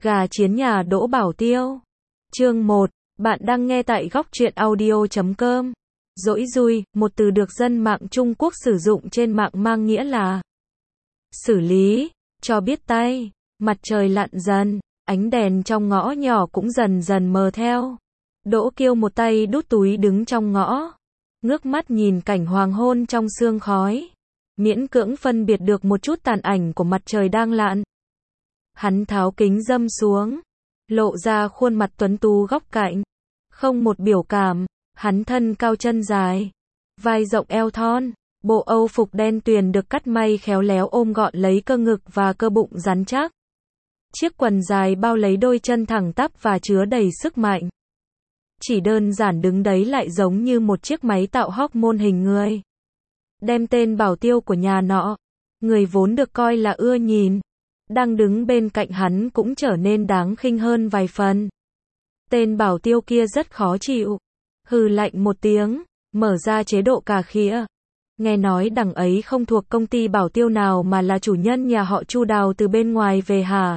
Gà chiến nhà Đỗ Bảo Tiêu. Chương 1, bạn đang nghe tại góc truyện audio.com. Dỗi dui, một từ được dân mạng Trung Quốc sử dụng trên mạng mang nghĩa là xử lý, cho biết tay. Mặt trời lặn dần, ánh đèn trong ngõ nhỏ cũng dần dần mờ theo. Đỗ Kiêu một tay đút túi đứng trong ngõ, ngước mắt nhìn cảnh hoàng hôn trong sương khói, miễn cưỡng phân biệt được một chút tàn ảnh của mặt trời đang lặn. Hắn tháo kính râm xuống, lộ ra khuôn mặt tuấn tú góc cạnh, không một biểu cảm. Hắn thân cao chân dài, vai rộng eo thon, bộ Âu phục đen tuyền được cắt may khéo léo ôm gọn lấy cơ ngực và cơ bụng rắn chắc. Chiếc quần dài bao lấy đôi chân thẳng tắp và chứa đầy sức mạnh. Chỉ đơn giản đứng đấy lại giống như một chiếc máy tạo hormone hình người. Đem tên Bảo Tiêu của nhà nọ, người vốn được coi là ưa nhìn, đang đứng bên cạnh hắn cũng trở nên đáng khinh hơn vài phần. Tên Bảo Tiêu kia rất khó chịu, hừ lạnh một tiếng, mở ra chế độ cà khịa. Nghe nói đằng ấy không thuộc công ty Bảo Tiêu nào mà là chủ nhân nhà họ Chu đào từ bên ngoài về hả?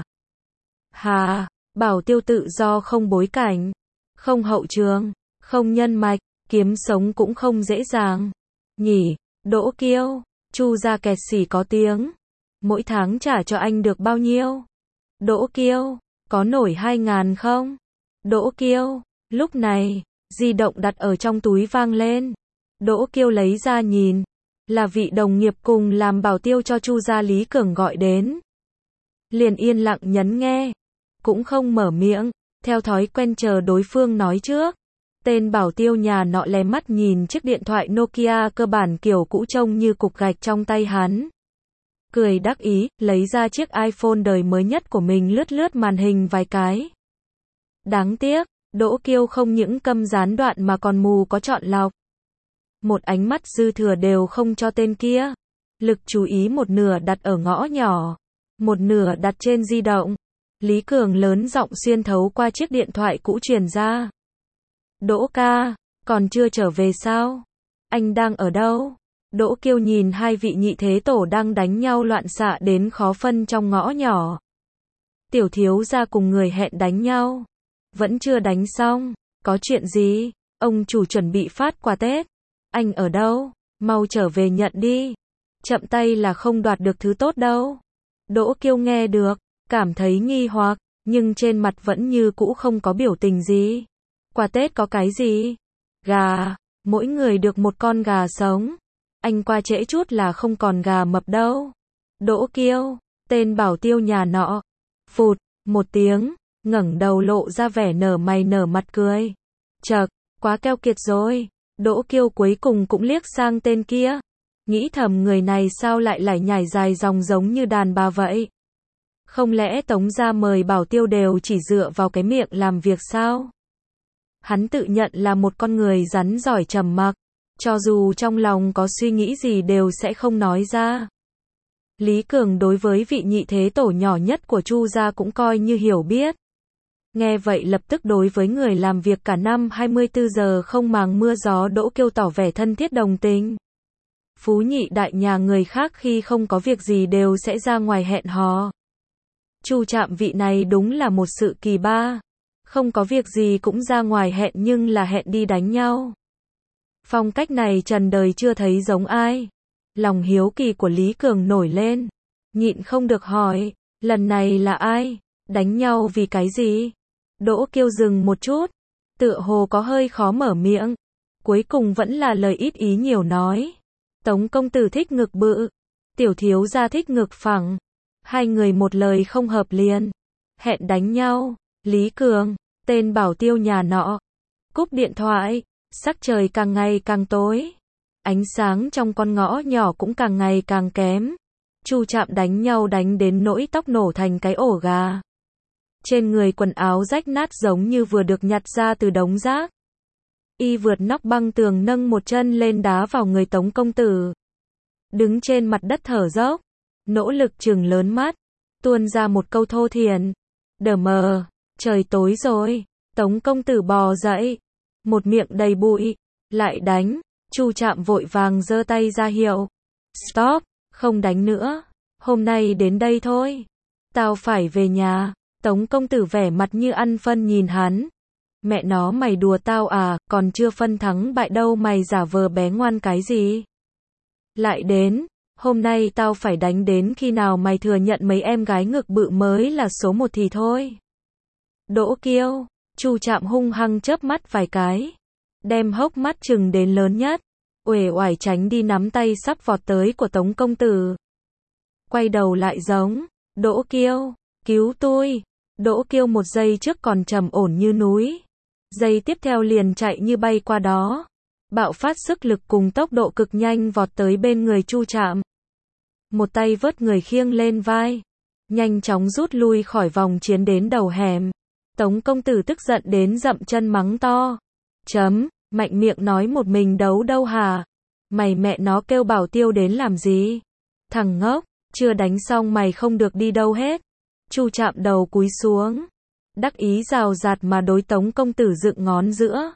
Hà, Bảo Tiêu tự do không bối cảnh, không hậu trường, không nhân mạch, kiếm sống cũng không dễ dàng. Nhỉ, Đỗ Kiêu, Chu gia kẹt xỉ có tiếng. Mỗi tháng trả cho anh được bao nhiêu? Đỗ Kiêu, có nổi 2.000 không? Đỗ Kiêu, lúc này, di động đặt ở trong túi vang lên. Đỗ Kiêu lấy ra nhìn, là vị đồng nghiệp cùng làm bảo tiêu cho Chu gia Lý Cường gọi đến. Liền yên lặng nhấn nghe, cũng không mở miệng, theo thói quen chờ đối phương nói trước. Tên Bảo Tiêu nhà nọ lé mắt nhìn chiếc điện thoại Nokia cơ bản kiểu cũ trông như cục gạch trong tay hắn. Cười đắc ý, lấy ra chiếc iPhone đời mới nhất của mình lướt lướt màn hình vài cái. Đáng tiếc, Đỗ Kiêu không những câm gián đoạn mà còn mù có chọn lọc. Một ánh mắt dư thừa đều không cho tên kia. Lực chú ý một nửa đặt ở ngõ nhỏ, một nửa đặt trên di động. Lý Cường lớn giọng xuyên thấu qua chiếc điện thoại cũ truyền ra. Đỗ ca, còn chưa trở về sao? Anh đang ở đâu? Đỗ Kiêu nhìn hai vị nhị thế tổ đang đánh nhau loạn xạ đến khó phân trong ngõ nhỏ. Tiểu thiếu gia cùng người hẹn đánh nhau. Vẫn chưa đánh xong, có chuyện gì? Ông chủ chuẩn bị phát quà Tết. Anh ở đâu? Mau trở về nhận đi. Chậm tay là không đoạt được thứ tốt đâu. Đỗ Kiêu nghe được, cảm thấy nghi hoặc, nhưng trên mặt vẫn như cũ không có biểu tình gì. Quà Tết có cái gì? Gà, mỗi người được một con gà sống. Anh qua trễ chút là không còn gà mập đâu. Đỗ Kiêu, tên Bảo Tiêu nhà nọ, phụt, một tiếng, ngẩng đầu lộ ra vẻ nở mày nở mặt cười. Chậc, quá keo kiệt rồi. Đỗ Kiêu cuối cùng cũng liếc sang tên kia. Nghĩ thầm người này sao lại lải nhải dài dòng giống như đàn bà vậy? Không lẽ Tống gia mời Bảo Tiêu đều chỉ dựa vào cái miệng làm việc sao? Hắn tự nhận là một con người rắn giỏi trầm mặc, cho dù trong lòng có suy nghĩ gì đều sẽ không nói ra. Lý Cường đối với vị nhị thế tổ nhỏ nhất của Chu gia cũng coi như hiểu biết. Nghe vậy lập tức đối với người làm việc cả năm 24 giờ không màng mưa gió Đỗ Kiêu tỏ vẻ thân thiết đồng tình. Phú nhị đại nhà người khác khi không có việc gì đều sẽ ra ngoài hẹn hò. Chu Trạm vị này đúng là một sự kỳ ba. Không có việc gì cũng ra ngoài hẹn nhưng là hẹn đi đánh nhau. Phong cách này trần đời chưa thấy giống ai. Lòng hiếu kỳ của Lý Cường nổi lên. Nhịn không được hỏi, lần này là ai? Đánh nhau vì cái gì? Đỗ Kiêu dừng một chút, tựa hồ có hơi khó mở miệng. Cuối cùng vẫn là lời ít ý nhiều nói. Tống công tử thích ngực bự, tiểu thiếu gia thích ngực phẳng. Hai người một lời không hợp liền. Hẹn đánh nhau. Lý Cường, tên Bảo Tiêu nhà nọ, cúp điện thoại. Sắc trời càng ngày càng tối. Ánh sáng trong con ngõ nhỏ cũng càng ngày càng kém. Chu Trạm đánh nhau đánh đến nỗi tóc nổ thành cái ổ gà. Trên người quần áo rách nát giống như vừa được nhặt ra từ đống rác. Y vượt nóc băng tường nâng một chân lên đá vào người Tống công tử. Đứng trên mặt đất thở dốc, nỗ lực trừng lớn mắt, tuôn ra một câu thô thiển. Đờ mờ, trời tối rồi. Tống công tử bò dậy, một miệng đầy bụi, lại đánh. Chu Trạm vội vàng giơ tay ra hiệu. Stop, không đánh nữa. Hôm nay đến đây thôi. Tao phải về nhà. Tống công tử vẻ mặt như ăn phân nhìn hắn. Mẹ nó mày đùa tao à, còn chưa phân thắng bại đâu mày giả vờ bé ngoan cái gì? Lại đến, hôm nay tao phải đánh đến khi nào mày thừa nhận mấy em gái ngực bự mới là số một thì thôi. Đỗ Kiêu, Chu Trạm hung hăng chớp mắt vài cái, đem hốc mắt trừng đến lớn nhất, uể oải tránh đi nắm tay sắp vọt tới của Tống công tử. Quay đầu lại giống, Đỗ Kiêu, cứu tôi. Đỗ Kiêu một giây trước còn trầm ổn như núi, giây tiếp theo liền chạy như bay qua đó, bạo phát sức lực cùng tốc độ cực nhanh vọt tới bên người Chu Trạm. Một tay vớt người khiêng lên vai, nhanh chóng rút lui khỏi vòng chiến đến đầu hẻm. Tống công tử tức giận đến dậm chân mắng to. Mạnh miệng nói một mình đấu đâu hả? Mày mẹ nó kêu Bảo Tiêu đến làm gì? Thằng ngốc, chưa đánh xong mày không được đi đâu hết. Chu Trạm đầu cúi xuống, đắc ý rào rạt mà đối Tống công tử dựng ngón giữa.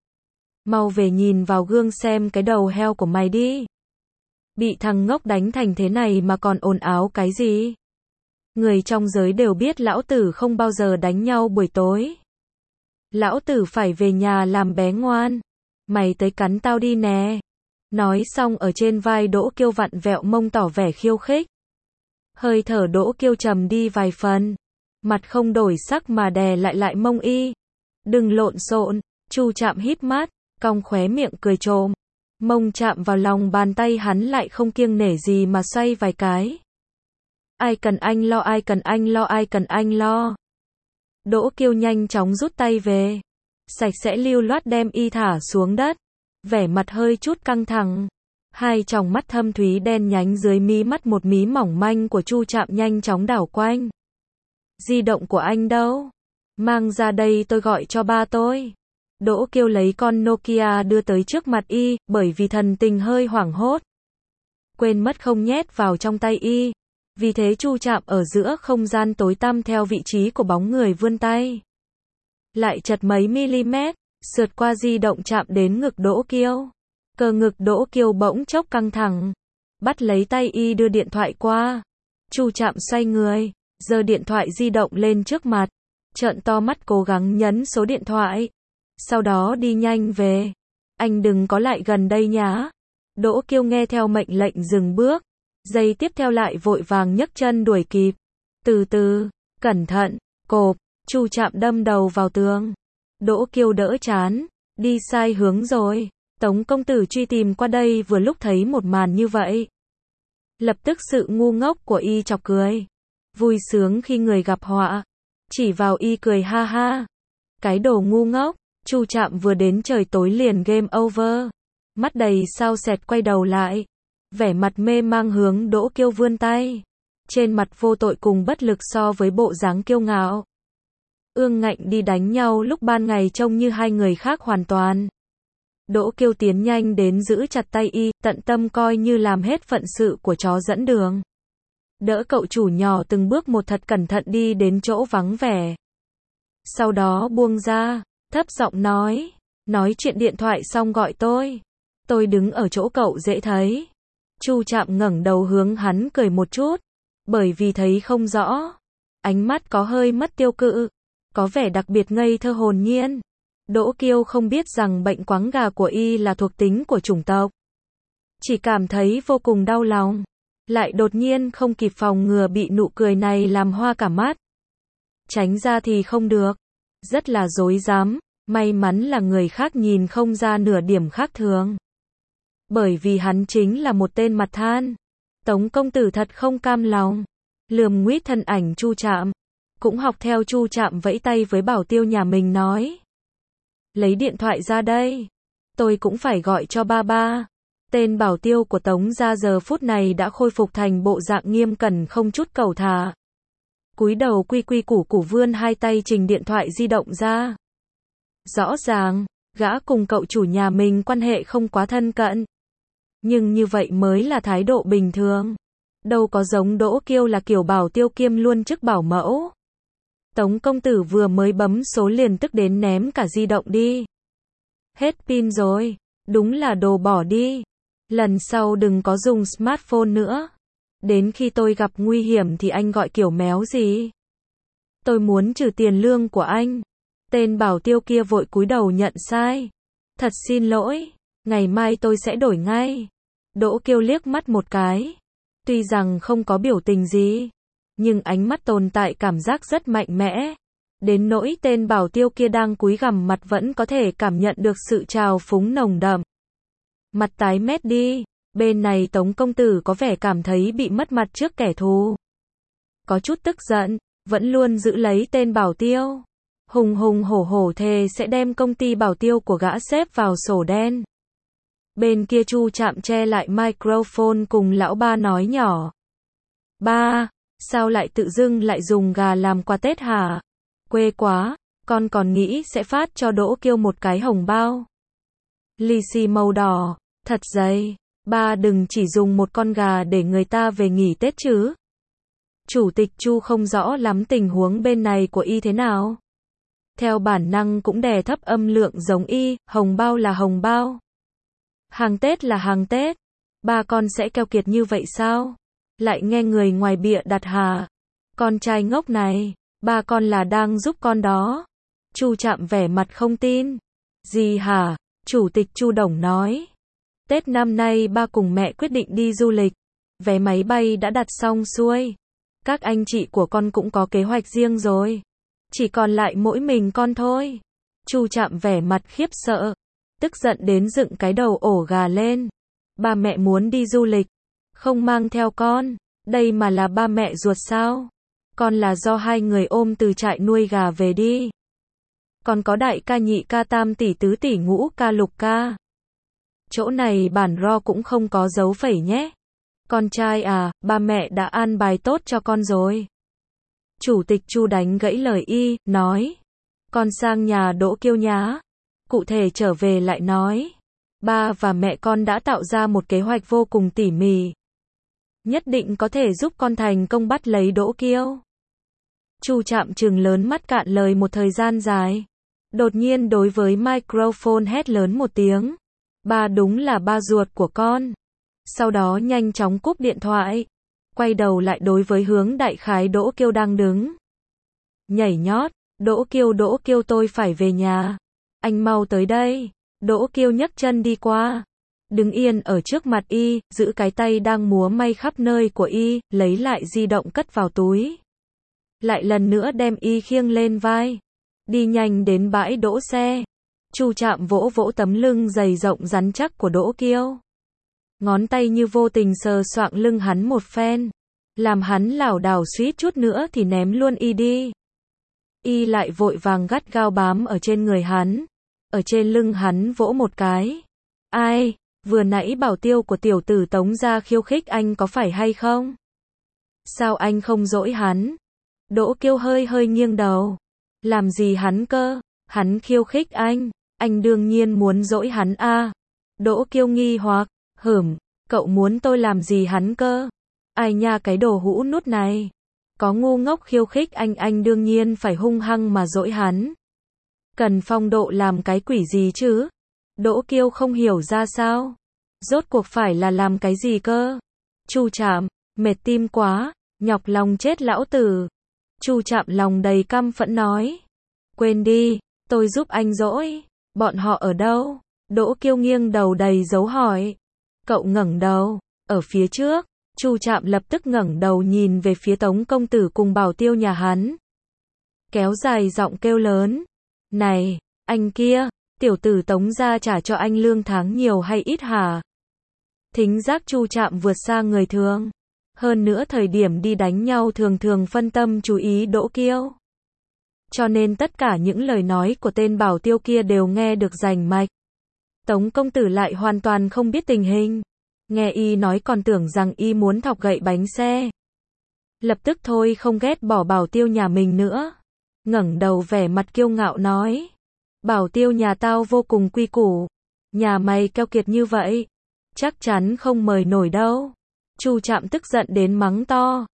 Mau về nhìn vào gương xem cái đầu heo của mày đi. Bị thằng ngốc đánh thành thế này mà còn ồn ào cái gì? Người trong giới đều biết lão tử không bao giờ đánh nhau buổi tối. Lão tử phải về nhà làm bé ngoan. Mày tới cắn tao đi nè. Nói xong ở trên vai Đỗ Kiêu vặn vẹo mông tỏ vẻ khiêu khích. Hơi thở Đỗ Kiêu trầm đi vài phần. Mặt không đổi sắc mà đè lại mông y. Đừng lộn xộn. Chu Trạm híp mắt, cong khóe miệng cười trộm. Mông chạm vào lòng bàn tay hắn lại không kiêng nể gì mà xoay vài cái. Ai cần anh lo, ai cần anh lo, ai cần anh lo. Đỗ Kiêu nhanh chóng rút tay về, sạch sẽ lưu loát đem y thả xuống đất, vẻ mặt hơi chút căng thẳng. Hai tròng mắt thâm thúy đen nhánh dưới mí mắt một mí mỏng manh của Chu Trạm nhanh chóng đảo quanh. Di động của anh đâu? Mang ra đây tôi gọi cho ba tôi. Đỗ Kiêu lấy con Nokia đưa tới trước mặt y, bởi vì thần tình hơi hoảng hốt. Quên mất không nhét vào trong tay y. Vì thế Chu Trạm ở giữa không gian tối tăm theo vị trí của bóng người vươn tay. Lại chật mấy mm, sượt qua di động chạm đến ngực Đỗ Kiêu. Cờ ngực Đỗ Kiêu bỗng chốc căng thẳng. Bắt lấy tay y đưa điện thoại qua. Chu Trạm xoay người, giơ điện thoại di động lên trước mặt. Trợn to mắt cố gắng nhấn số điện thoại. Sau đó đi nhanh về. Anh đừng có lại gần đây nhá. Đỗ Kiêu nghe theo mệnh lệnh dừng bước. Giây tiếp theo lại vội vàng nhấc chân đuổi kịp. Từ từ, cẩn thận, cộp, Chu Trạm đâm đầu vào tường. Đỗ Kiêu đỡ chán, đi sai hướng rồi. Tống công tử truy tìm qua đây vừa lúc thấy một màn như vậy. Lập tức sự ngu ngốc của y chọc cười. Vui sướng khi người gặp họa. Chỉ vào y cười ha ha. Cái đồ ngu ngốc, Chu Trạm vừa đến trời tối liền game over. Mắt đầy sao sẹt quay đầu lại. Vẻ mặt mê mang hướng Đỗ Kiêu vươn tay. Trên mặt vô tội cùng bất lực so với bộ dáng kiêu ngạo. Ương ngạnh đi đánh nhau lúc ban ngày trông như hai người khác hoàn toàn. Đỗ Kiêu tiến nhanh đến giữ chặt tay y, tận tâm coi như làm hết phận sự của chó dẫn đường. Đỡ cậu chủ nhỏ từng bước một thật cẩn thận đi đến chỗ vắng vẻ. Sau đó buông ra, thấp giọng nói chuyện điện thoại xong gọi tôi. Tôi đứng ở chỗ cậu dễ thấy. Chu Trạm ngẩng đầu hướng hắn cười một chút, bởi vì thấy không rõ. Ánh mắt có hơi mất tiêu cự, có vẻ đặc biệt ngây thơ hồn nhiên. Đỗ Kiêu không biết rằng bệnh quáng gà của y là thuộc tính của chủng tộc. Chỉ cảm thấy vô cùng đau lòng. Lại đột nhiên không kịp phòng ngừa bị nụ cười này làm hoa cả mắt. Tránh ra thì không được. Rất là rối rắm, may mắn là người khác nhìn không ra nửa điểm khác thường. Bởi vì hắn chính là một tên mặt than. Tống công tử thật không cam lòng. Lườm nguýt thân ảnh Chu Trạm. Cũng học theo Chu Trạm vẫy tay với Bảo Tiêu nhà mình nói. Lấy điện thoại ra đây. Tôi cũng phải gọi cho ba. Tên Bảo Tiêu của Tống gia giờ phút này đã khôi phục thành bộ dạng nghiêm cẩn không chút cẩu thả. Cúi đầu quy quy củ củ vươn hai tay trình điện thoại di động ra. Rõ ràng, gã cùng cậu chủ nhà mình quan hệ không quá thân cận. Nhưng như vậy mới là thái độ bình thường. Đâu có giống Đỗ Kiêu là kiểu Bảo Tiêu kiêm luôn chức bảo mẫu. Tống công tử vừa mới bấm số liền tức đến ném cả di động đi. Hết pin rồi, đúng là đồ bỏ đi. Lần sau đừng có dùng smartphone nữa. Đến khi tôi gặp nguy hiểm thì anh gọi kiểu méo gì? Tôi muốn trừ tiền lương của anh. Tên bảo tiêu kia vội cúi đầu nhận sai. Thật xin lỗi, ngày mai tôi sẽ đổi ngay. Đỗ Kiêu liếc mắt một cái. Tuy rằng không có biểu tình gì, nhưng ánh mắt tồn tại cảm giác rất mạnh mẽ. Đến nỗi tên bảo tiêu kia đang cúi gằm mặt vẫn có thể cảm nhận được sự trào phúng nồng đậm. Mặt tái mét đi, bên này Tống công tử có vẻ cảm thấy bị mất mặt trước kẻ thù. Có chút tức giận, vẫn luôn giữ lấy tên bảo tiêu. Hùng hùng hổ hổ thề sẽ đem công ty bảo tiêu của gã xếp vào sổ đen. Bên kia Chu Trạm che lại microphone cùng lão ba nói nhỏ. Ba, sao lại tự dưng lại dùng gà làm quà Tết hả? Quê quá, con còn nghĩ sẽ phát cho Đỗ Kiêu một cái hồng bao. Lì xì màu đỏ, thật dày. Ba đừng chỉ dùng một con gà để người ta về nghỉ Tết chứ. Chủ tịch Chu không rõ lắm tình huống bên này của y thế nào. Theo bản năng cũng đè thấp âm lượng giống y, hồng bao là hồng bao. Hàng Tết là hàng Tết. Ba con sẽ keo kiệt như vậy sao? Lại nghe người ngoài bịa đặt hả? Con trai ngốc này, ba con là đang giúp con đó. Chu Trạm vẻ mặt không tin. Gì hả? Chủ tịch Chu Đồng nói. Tết năm nay ba cùng mẹ quyết định đi du lịch. Vé máy bay đã đặt xong xuôi. Các anh chị của con cũng có kế hoạch riêng rồi. Chỉ còn lại mỗi mình con thôi. Chu Trạm vẻ mặt khiếp sợ. Tức giận đến dựng cái đầu ổ gà lên. Ba mẹ muốn đi du lịch. Không mang theo con. Đây mà là ba mẹ ruột sao? Con là do hai người ôm từ trại nuôi gà về đi. Còn có đại ca nhị ca tam tỷ tứ tỷ ngũ ca lục ca. Chỗ này bản ro cũng không có dấu phẩy nhé. Con trai à, ba mẹ đã an bài tốt cho con rồi. Chủ tịch Chu đánh gãy lời y, nói. Con sang nhà Đỗ Kiêu nhá. Cụ thể trở về lại nói. Ba và mẹ con đã tạo ra một kế hoạch vô cùng tỉ mỉ. Nhất định có thể giúp con thành công bắt lấy Đỗ Kiêu. Chu Trạm trừng lớn mắt cạn lời một thời gian dài. Đột nhiên đối với microphone hét lớn một tiếng. Ba đúng là ba ruột của con. Sau đó nhanh chóng cúp điện thoại. Quay đầu lại đối với hướng đại khái Đỗ Kiêu đang đứng. Nhảy nhót, Đỗ Kiêu tôi phải về nhà. Anh mau tới đây. Đỗ Kiêu nhấc chân đi qua. Đứng yên ở trước mặt y, giữ cái tay đang múa may khắp nơi của y, lấy lại di động cất vào túi. Lại lần nữa đem y khiêng lên vai. Đi nhanh đến bãi đỗ xe. Chu Trạm vỗ vỗ tấm lưng dày rộng rắn chắc của Đỗ Kiêu. Ngón tay như vô tình sờ soạng lưng hắn một phen. Làm hắn lảo đảo suýt chút nữa thì ném luôn y đi. Y lại vội vàng gắt gao bám ở trên người hắn. Ở trên lưng hắn vỗ một cái. Ai, vừa nãy bảo tiêu của tiểu tử Tống gia khiêu khích anh có phải hay không? Sao anh không dỗi hắn? Đỗ Kiêu hơi nghiêng đầu. Làm gì hắn cơ? Hắn khiêu khích anh đương nhiên muốn dỗi hắn a. Đỗ Kiêu nghi hoặc, cậu muốn tôi làm gì hắn cơ? Ai nha cái đồ hũ nút này. Có ngu ngốc khiêu khích anh đương nhiên phải hung hăng mà dỗi hắn. Cần phong độ làm cái quỷ gì chứ? Đỗ Kiêu không hiểu ra sao. Rốt cuộc phải là làm cái gì cơ? Chu Trạm, mệt tim quá, nhọc lòng chết lão tử. Chu Trạm lòng đầy căm phẫn nói. Quên đi, tôi giúp anh dỗi. Bọn họ ở đâu? Đỗ Kiêu nghiêng đầu đầy dấu hỏi. Cậu ngẩng đầu, ở phía trước. Chu Trạm lập tức ngẩng đầu nhìn về phía Tống công tử cùng bảo tiêu nhà hắn. Kéo dài giọng kêu lớn. Này, anh kia, tiểu tử Tống gia trả cho anh lương tháng nhiều hay ít hả? Thính giác Chu Trạm vượt xa người thường. Hơn nữa thời điểm đi đánh nhau thường phân tâm chú ý Đỗ Kiêu. Cho nên tất cả những lời nói của tên bảo tiêu kia đều nghe được rành mạch. Tống công tử lại hoàn toàn không biết tình hình. Nghe y nói còn tưởng rằng y muốn thọc gậy bánh xe. Lập tức thôi không ghét bỏ bảo tiêu nhà mình nữa. Ngẩng đầu vẻ mặt kiêu ngạo nói. Bảo tiêu nhà tao vô cùng quy củ. Nhà mày keo kiệt như vậy. Chắc chắn không mời nổi đâu. Chu Trạm tức giận đến mắng to.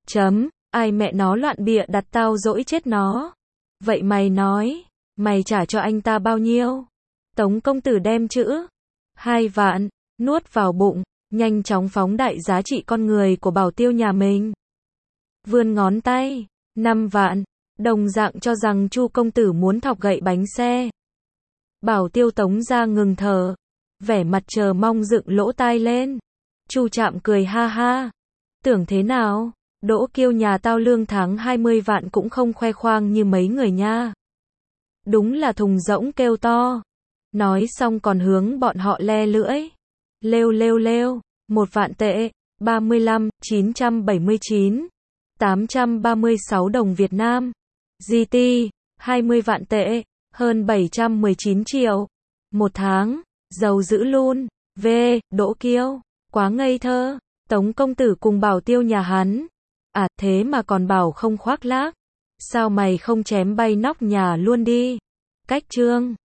Ai mẹ nó loạn bịa đặt tao dỗi chết nó. Vậy mày nói, mày trả cho anh ta bao nhiêu? Tống công tử đem chữ 2 vạn, nuốt vào bụng, nhanh chóng phóng đại giá trị con người của bảo tiêu nhà mình. Vươn ngón tay, 5 vạn, Đồng dạng cho rằng Chu công tử muốn thọc gậy bánh xe. Bảo Tiêu Tống ra ngừng thở, vẻ mặt chờ mong dựng lỗ tai lên. Chu Trạm cười ha ha. Tưởng thế nào? Đỗ Kiêu nhà tao lương tháng 20 vạn cũng không khoe khoang như mấy người nha. Đúng là thùng rỗng kêu to. Nói xong còn hướng bọn họ le lưỡi. Lêu lêu lêu, 1 vạn tệ, 35.979, 836 đồng Việt Nam. GT, 20 vạn tệ, hơn 719 triệu. 1 tháng, giàu dữ luôn. V, Đỗ Kiêu, quá ngây thơ. Tống công tử cùng Bảo Tiêu nhà hắn. À thế mà còn bảo không khoác lác. Sao mày không chém bay nóc nhà luôn đi. Cách chương.